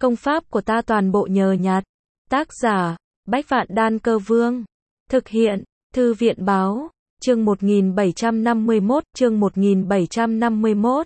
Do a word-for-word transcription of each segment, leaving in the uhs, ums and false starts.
Công pháp của ta toàn bộ nhờ nhặt. Tác giả, Bách Vạn Đan Cơ Vương. Thực hiện, Thư viện báo, chương một nghìn bảy trăm năm mươi mốt, chương một nghìn bảy trăm năm mươi mốt.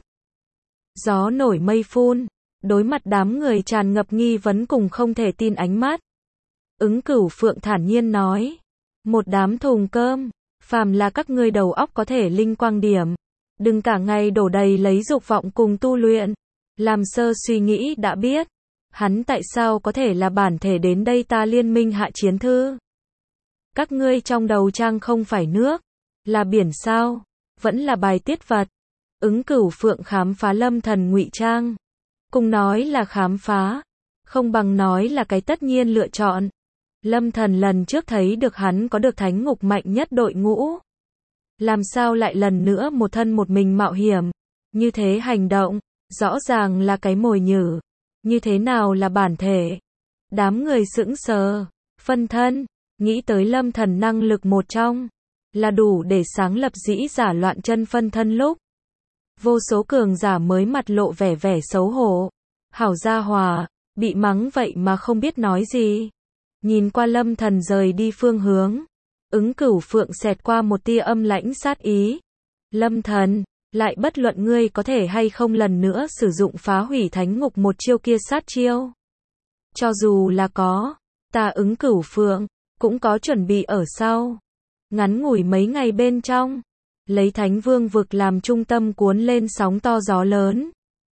Gió nổi mây phun, đối mặt đám người tràn ngập nghi vấn cùng không thể tin ánh mắt. Ứng Cửu Phượng thản nhiên nói, một đám thùng cơm, phàm là các ngươi đầu óc có thể linh quang điểm, đừng cả ngày đổ đầy lấy dục vọng cùng tu luyện. Làm sơ suy nghĩ đã biết, hắn tại sao có thể là bản thể đến đây ta liên minh hạ chiến thư. Các ngươi trong đầu trang không phải nước, là biển sao, vẫn là bài tiết vật. Ứng Cửu Phượng khám phá Lâm Thần ngụy trang. Cùng nói là khám phá, không bằng nói là cái tất nhiên lựa chọn. Lâm Thần lần trước thấy được hắn có được thánh ngục mạnh nhất đội ngũ. Làm sao lại lần nữa một thân một mình mạo hiểm, như thế hành động, rõ ràng là cái mồi nhử. Như thế nào là bản thể? Đám người sững sờ, phân thân, nghĩ tới Lâm Thần năng lực một trong, là đủ để sáng lập dĩ giả loạn chân phân thân lúc. Vô số cường giả mới mặt lộ vẻ vẻ xấu hổ. Hảo gia hòa, bị mắng vậy mà không biết nói gì. Nhìn qua Lâm Thần rời đi phương hướng, Ứng Cửu Phượng xẹt qua một tia âm lãnh sát ý. Lâm Thần, lại bất luận ngươi có thể hay không lần nữa sử dụng phá hủy thánh ngục một chiêu kia sát chiêu. Cho dù là có, ta Ứng Cửu Phượng, cũng có chuẩn bị ở sau. Ngắn ngủi mấy ngày bên trong, lấy Thánh Vương vực làm trung tâm cuốn lên sóng to gió lớn.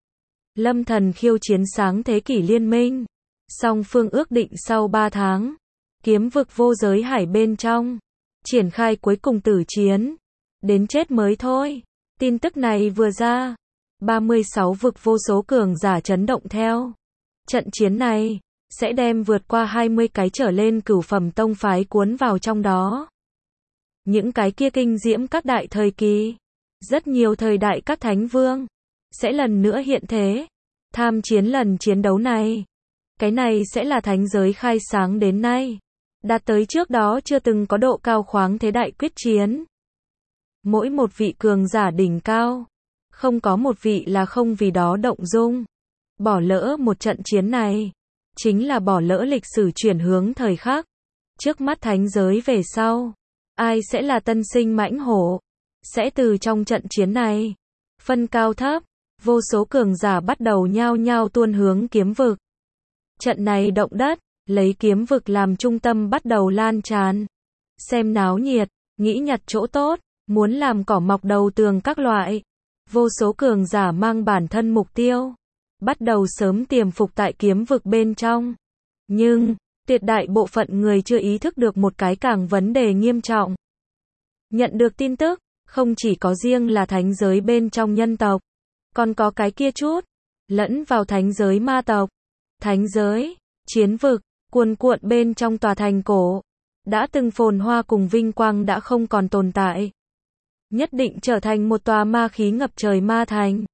Lâm Thần khiêu chiến sáng thế kỷ liên minh. Song phương ước định sau ba tháng, kiếm vực vô giới hải bên trong, triển khai cuối cùng tử chiến. Đến chết mới thôi. Tin tức này vừa ra, ba mươi sáu vực vô số cường giả chấn động theo. Trận chiến này, sẽ đem vượt qua hai mươi cái trở lên cửu phẩm tông phái cuốn vào trong đó. Những cái kia kinh diễm các đại thời kỳ, rất nhiều thời đại các thánh vương, sẽ lần nữa hiện thế, tham chiến lần chiến đấu này. Cái này sẽ là thánh giới khai sáng đến nay, đạt tới trước đó chưa từng có độ cao khoáng thế đại quyết chiến. Mỗi một vị cường giả đỉnh cao, không có một vị là không vì đó động dung. Bỏ lỡ một trận chiến này, chính là bỏ lỡ lịch sử chuyển hướng thời khắc. Trước mắt thánh giới về sau, ai sẽ là tân sinh mãnh hổ? Sẽ từ trong trận chiến này, phân cao thấp, vô số cường giả bắt đầu nhao nhao tuôn hướng kiếm vực. Trận này động đất, lấy kiếm vực làm trung tâm bắt đầu lan tràn. Xem náo nhiệt, nghĩ nhặt chỗ tốt, muốn làm cỏ mọc đầu tường các loại. Vô số cường giả mang bản thân mục tiêu, bắt đầu sớm tiềm phục tại kiếm vực bên trong. Nhưng, tuyệt đại bộ phận người chưa ý thức được một cái càng vấn đề nghiêm trọng. Nhận được tin tức, không chỉ có riêng là thánh giới bên trong nhân tộc, còn có cái kia chút, lẫn vào thánh giới ma tộc. Thánh giới, chiến vực, cuồn cuộn bên trong tòa thành cổ, đã từng phồn hoa cùng vinh quang đã không còn tồn tại. Nhất định trở thành một tòa ma khí ngập trời ma thành.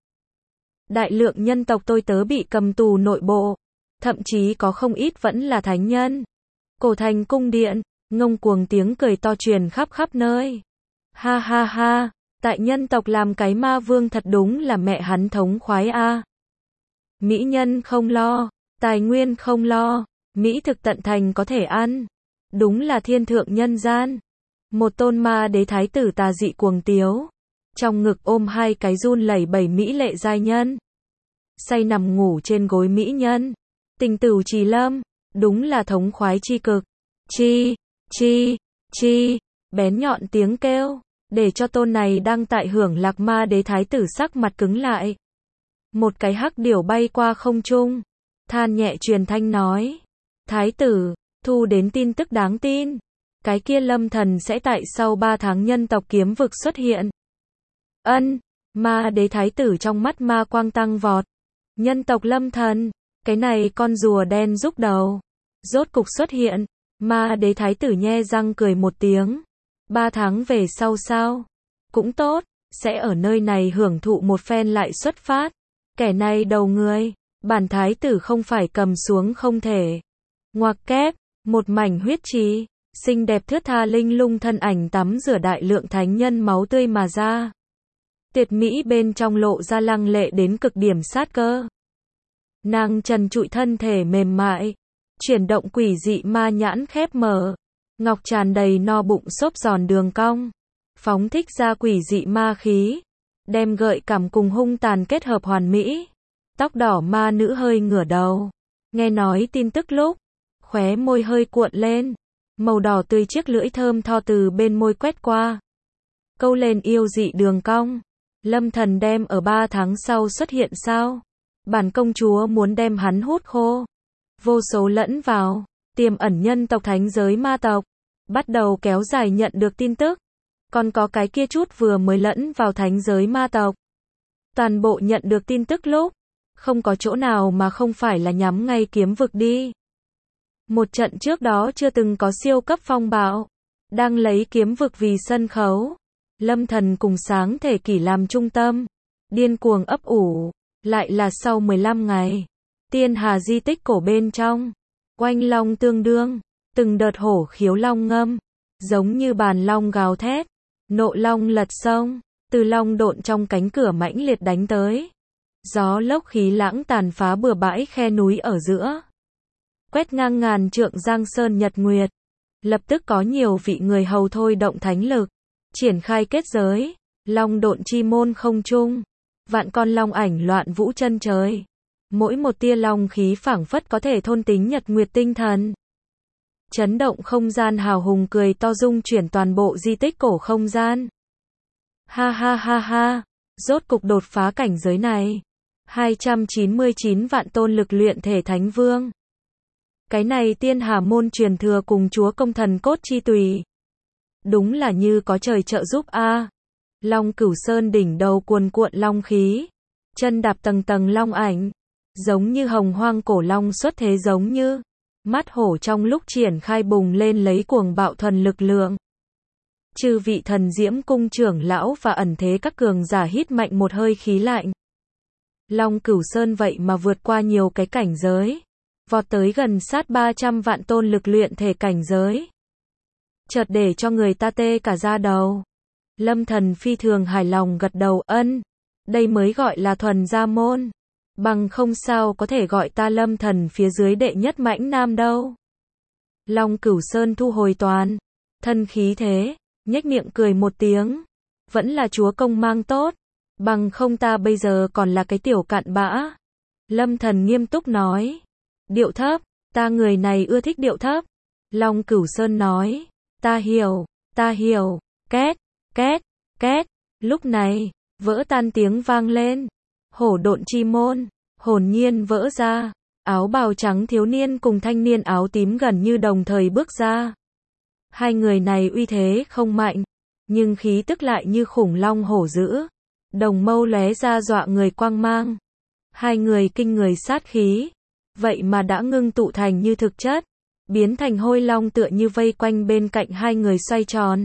Đại lượng nhân tộc tôi tớ bị cầm tù nội bộ, thậm chí có không ít vẫn là thánh nhân. Cổ thành cung điện, ngông cuồng tiếng cười to truyền khắp khắp nơi. Ha ha ha, tại nhân tộc làm cái ma vương thật đúng là mẹ hắn thống khoái a. Mỹ nhân không lo, tài nguyên không lo, mỹ thực tận thành có thể ăn. Đúng là thiên thượng nhân gian. Một tôn ma đế thái tử tà dị cuồng tiếu, trong ngực ôm hai cái run lẩy bẩy mỹ lệ giai nhân. Say nằm ngủ trên gối mỹ nhân. Tình tửu trì lâm, đúng là thống khoái chi cực. Chi, chi, chi, bén nhọn tiếng kêu, để cho tôn này đang tại hưởng lạc ma đế thái tử sắc mặt cứng lại. Một cái hắc điểu bay qua không trung, than nhẹ truyền thanh nói, thái tử, thu đến tin tức đáng tin. Cái kia Lâm Thần sẽ tại sau ba tháng nhân tộc kiếm vực xuất hiện. Ân, ma đế thái tử trong mắt ma quang tăng vọt. Nhân tộc Lâm Thần, cái này con rùa đen rúc đầu, rốt cục xuất hiện. Ma đế thái tử nhe răng cười một tiếng. Ba tháng về sau sao? Cũng tốt, sẽ ở nơi này hưởng thụ một phen lại xuất phát. Kẻ này đầu người, bản thái tử không phải cầm xuống không thể. Ngoặc kép, một mảnh huyết trì, xinh đẹp thướt tha linh lung thân ảnh tắm rửa đại lượng thánh nhân máu tươi mà ra. Tuyệt mỹ bên trong lộ ra lăng lệ đến cực điểm sát cơ. Nàng trần trụi thân thể mềm mại, chuyển động quỷ dị ma nhãn khép mở, ngọc tràn đầy no bụng xốp giòn đường cong, phóng thích ra quỷ dị ma khí, đem gợi cảm cùng hung tàn kết hợp hoàn mỹ. Tóc đỏ ma nữ hơi ngửa đầu, nghe nói tin tức lúc, khóe môi hơi cuộn lên, màu đỏ tươi chiếc lưỡi thơm tho từ bên môi quét qua, câu lên yêu dị đường cong. Lâm Thần đem ở ba tháng sau xuất hiện sao? Bản công chúa muốn đem hắn hút khô. Vô số lẫn vào, tiềm ẩn nhân tộc thánh giới ma tộc, bắt đầu kéo dài nhận được tin tức. Còn có cái kia chút vừa mới lẫn vào thánh giới ma tộc. Toàn bộ nhận được tin tức lúc, không có chỗ nào mà không phải là nhắm ngay kiếm vực đi. Một trận trước đó chưa từng có siêu cấp phong bạo, đang lấy kiếm vực vì sân khấu. Lâm Thần cùng sáng thể kỷ làm trung tâm, điên cuồng ấp ủ, lại là sau mười lăm ngày. Tiên Hà di tích cổ bên trong, oanh long tương đương, từng đợt hổ khiếu long ngâm, giống như bàn long gào thét, nộ long lật sông, từ long độn trong cánh cửa mãnh liệt đánh tới. Gió lốc khí lãng tàn phá bừa bãi khe núi ở giữa, quét ngang ngàn trượng giang sơn nhật nguyệt. Lập tức có nhiều vị người hầu thôi động thánh lực, triển khai kết giới, long độn chi môn không trung, vạn con long ảnh loạn vũ chân trời. Mỗi một tia long khí phảng phất có thể thôn tính nhật nguyệt tinh thần. Chấn động không gian hào hùng cười to dung chuyển toàn bộ di tích cổ không gian. Ha ha ha ha, rốt cục đột phá cảnh giới này. hai trăm chín mươi chín vạn tôn lực luyện thể thánh vương. Cái này tiên hà môn truyền thừa cùng chúa công thần cốt chi tùy. Đúng là như có trời trợ giúp a. À. Long Cửu Sơn đỉnh đầu cuồn cuộn long khí, chân đạp tầng tầng long ảnh, giống như hồng hoang cổ long xuất thế, giống như mắt hổ trong lúc triển khai bùng lên lấy cuồng bạo thuần lực lượng. Chư vị thần diễm cung trưởng lão và ẩn thế các cường giả hít mạnh một hơi khí lạnh. Long Cửu Sơn vậy mà vượt qua nhiều cái cảnh giới, vọt tới gần sát ba trăm vạn tôn lực luyện thể cảnh giới. Chợt để cho người ta tê cả da đầu. Lâm Thần phi thường hài lòng gật đầu, ân, đây mới gọi là thuần gia môn. Bằng không sao có thể gọi ta Lâm Thần phía dưới đệ nhất mãnh nam đâu. Long Cửu Sơn thu hồi toàn thân khí thế, nhếch miệng cười một tiếng. Vẫn là chúa công mang tốt, bằng không ta bây giờ còn là cái tiểu cặn bã. Lâm Thần nghiêm túc nói. Điệu thấp, ta người này ưa thích điệu thấp. Long Cửu Sơn nói. Ta hiểu, ta hiểu, két, két, két. Lúc này, vỡ tan tiếng vang lên. Hổ độn chi môn, hồn nhiên vỡ ra. Áo bào trắng thiếu niên cùng thanh niên áo tím gần như đồng thời bước ra. Hai người này uy thế không mạnh, nhưng khí tức lại như khủng long hổ dữ. Đồng mâu lóe ra dọa người quang mang. Hai người kinh người sát khí, vậy mà đã ngưng tụ thành như thực chất, biến thành hôi long tựa như vây quanh bên cạnh hai người xoay tròn.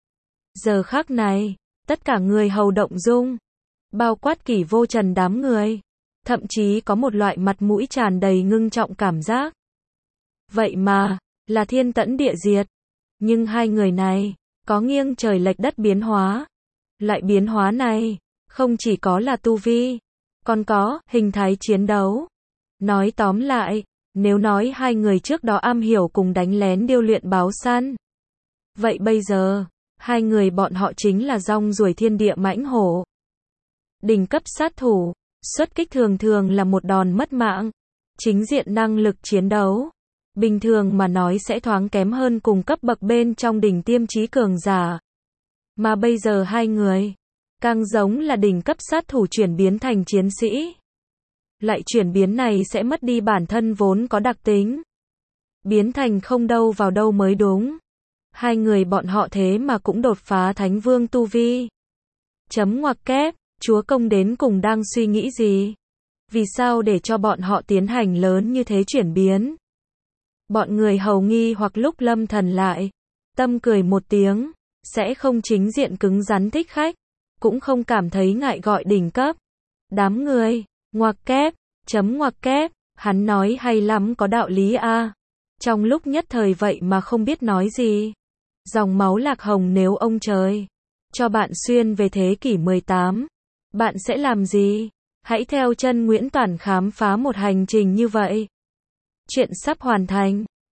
Giờ khắc này, tất cả người hầu động dung, bao quát Kỷ Vô Trần đám người, thậm chí có một loại mặt mũi tràn đầy ngưng trọng cảm giác. Vậy mà, là thiên tẫn địa diệt. Nhưng hai người này, có nghiêng trời lệch đất biến hóa. Loại biến hóa này, không chỉ có là tu vi, còn có hình thái chiến đấu. Nói tóm lại, nếu nói hai người trước đó am hiểu cùng đánh lén điêu luyện báo săn, vậy bây giờ, hai người bọn họ chính là rong ruổi thiên địa mãnh hổ. Đỉnh cấp sát thủ, xuất kích thường thường là một đòn mất mạng. Chính diện năng lực chiến đấu, bình thường mà nói sẽ thoáng kém hơn cùng cấp bậc bên trong đỉnh tiêm chí cường giả. Mà bây giờ hai người, càng giống là đỉnh cấp sát thủ chuyển biến thành chiến sĩ. Lại chuyển biến này sẽ mất đi bản thân vốn có đặc tính. Biến thành không đâu vào đâu mới đúng. Hai người bọn họ thế mà cũng đột phá thánh vương tu vi. Chấm ngoặc kép, chúa công đến cùng đang suy nghĩ gì? Vì sao để cho bọn họ tiến hành lớn như thế chuyển biến? Bọn người hầu nghi hoặc lúc Lâm Thần lại, tâm cười một tiếng, sẽ không chính diện cứng rắn thích khách, cũng không cảm thấy ngại gọi đỉnh cấp. Đám người, ngoặc kép, chấm ngoặc kép, hắn nói hay lắm, có đạo lý a. À. Trong lúc nhất thời vậy mà không biết nói gì. Dòng máu lạc hồng, nếu ông trời cho bạn xuyên về thế kỷ mười tám, bạn sẽ làm gì? Hãy theo chân Nguyễn Toản khám phá một hành trình như vậy. Chuyện sắp hoàn thành.